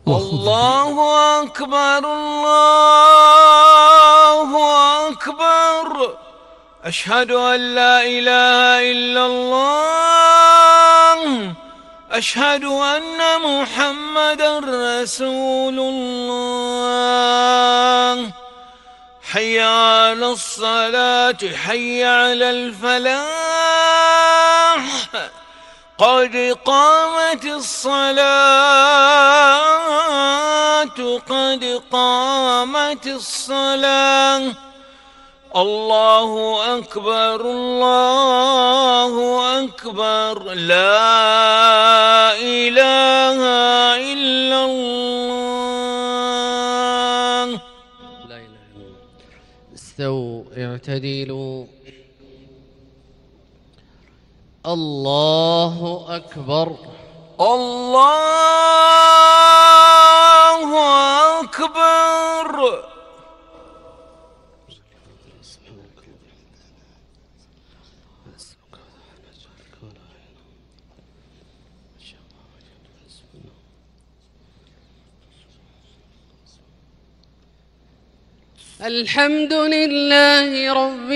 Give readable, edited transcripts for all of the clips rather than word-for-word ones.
الله أكبر الله أكبر. أشهد أن لا إله إلا الله. أشهد أن محمدًا رسول الله. حي على الصلاة حي على الفلاح. قد قامت الصلاة قد قامت الصلاة. الله أكبر الله أكبر. لا إله إلا الله. لا إله إلا الله. استووا اعتدلوا. الله أكبر الله أكبر. الحمد لله رب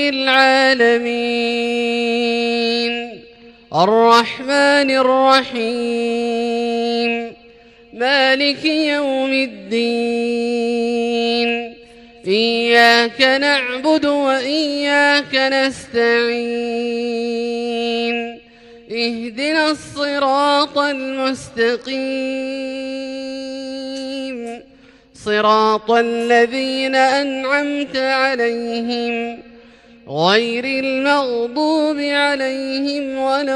العالمين الرحمن الرحيم مالك يوم الدين. إياك نعبد وإياك نستعين. اهدنا الصراط المستقيم صراط الذين أنعمت عليهم غير المغضوب عليهم ولا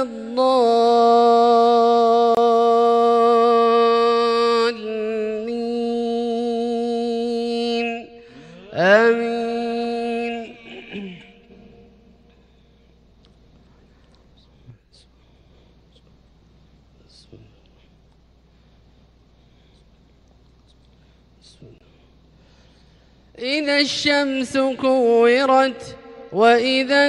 الضالين. آمين. إذا الشمس كورت وإذا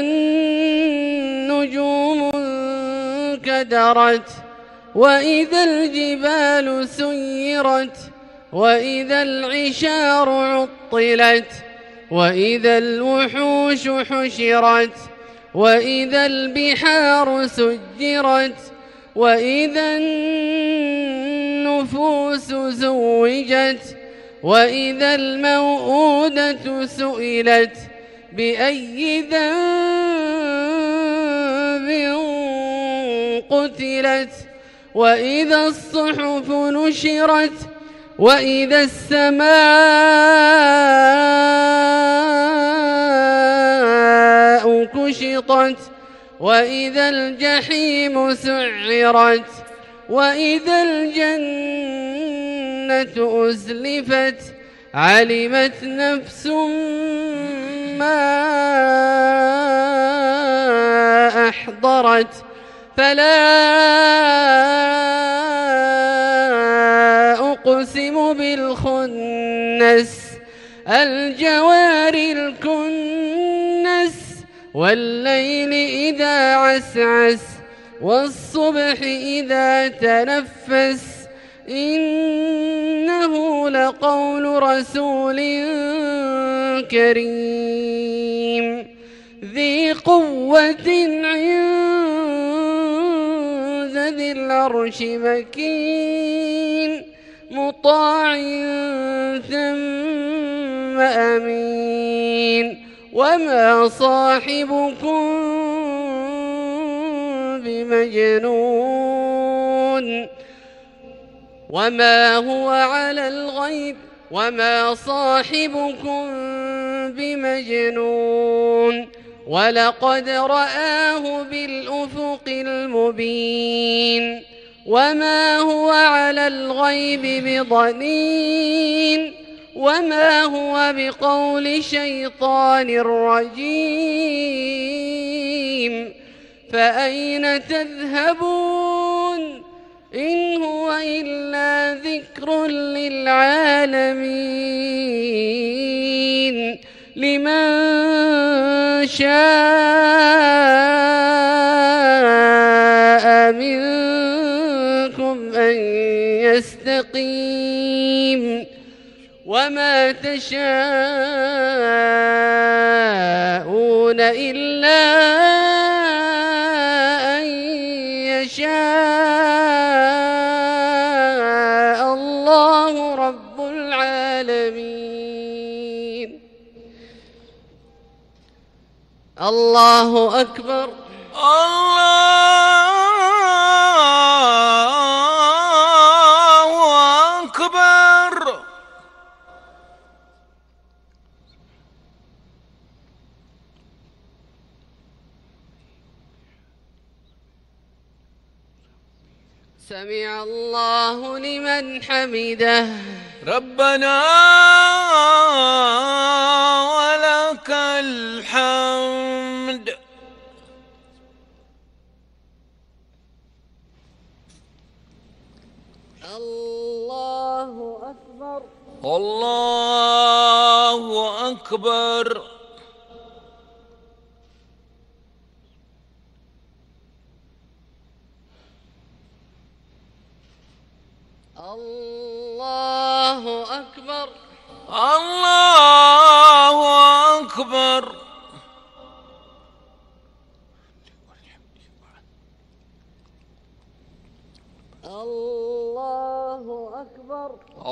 النجوم انكدرت وإذا الجبال سيرت وإذا العشار عطلت وإذا الوحوش حشرت وإذا البحار سجرت وإذا النفوس زوجت وإذا الموءودة سئلت بأي ذنب قتلت وإذا الصحف نشرت وإذا السماء كشطت وإذا الجحيم سعرت وإذا الجنة أزلفت علمت نفس ما أحضرت فلا أقسم بالخنس الجوار الكنس والليل إذا عسعس والصبح إذا تنفس إنه لقول رسول كريم ذي قوة عند ذي العرش مكين مطاع ثم أمين وما صاحبكم بمجنون وما هو على الغيب وما صاحبكم بمجنون ولقد رآه بالأفق المبين وما هو على الغيب بضنين وما هو بقول شيطان رجيم فأين تذهبون إن هو إلا ذكر للعالمين لمن شاء منكم أن يستقيم الرجيم وما تشاءون إلا أن يشاء الله رب العالمين. الله أكبر. الله أكبر. سمع الله لمن حمده. ربنا ولك الحمد. الله أكبر. الله أكبر. الله أكبر. الله أكبر. الله أكبر.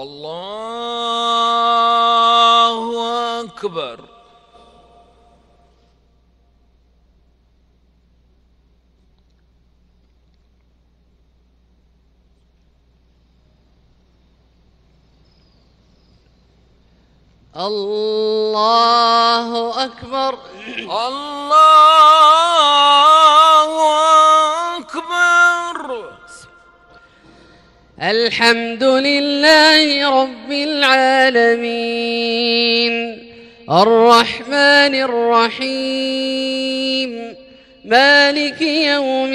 الله أكبر. الله أكبر. الله أكبر. الحمد لله رب العالمين الرحمن الرحيم مالك يوم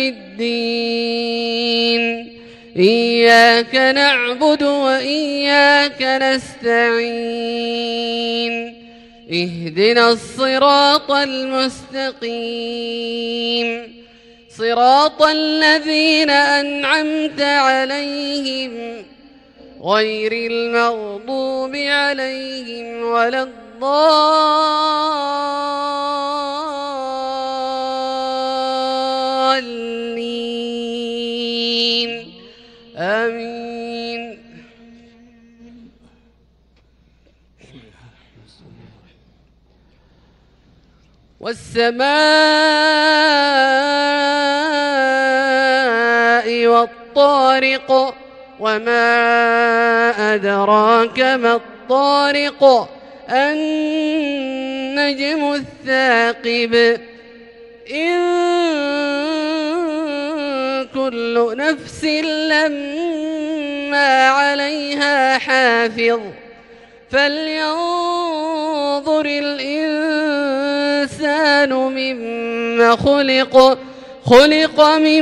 الدين إياك نعبد وإياك نستعين اهدنا الصراط المستقيم صراط الذين أنعمت عليهم غير المغضوب عليهم ولا الضالين آمين. والسماء والطارق وما أدراك ما الطارق النجم الثاقب إن كل نفس لما عليها حافظ فلينظر الإنسان مما خلق من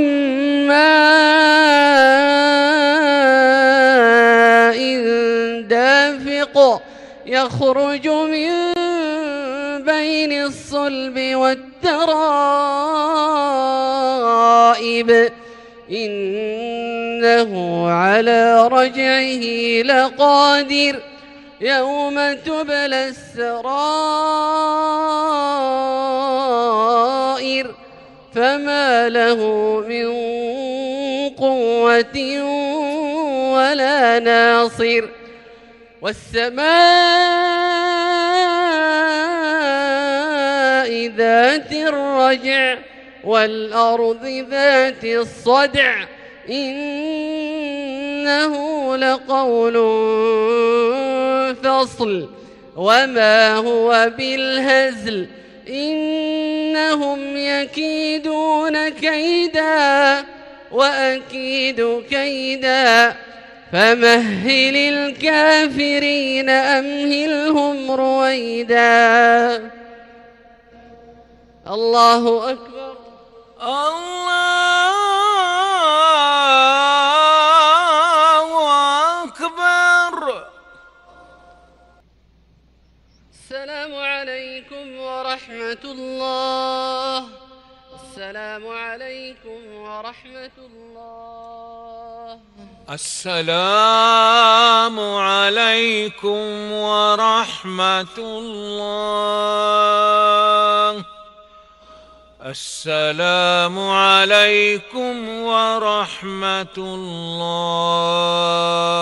ماء دافق يخرج من بين الصلب والترائب إنه على رجعه لقادر يوم تبلى السرائر فما له من قوة ولا ناصر. والسماء ذات الرجع والأرض ذات الصدع إنه لقول فصل وما هو بالهزل إنهم يكيدون كيدا وأكيد كيدا فمهل الكافرين أمهلهم رويدا. الله أكبر. الله أكبر. السلام عليكم ورحمة الله. السلام عليكم ورحمة الله. السلام عليكم ورحمة الله. السلام عليكم ورحمة الله.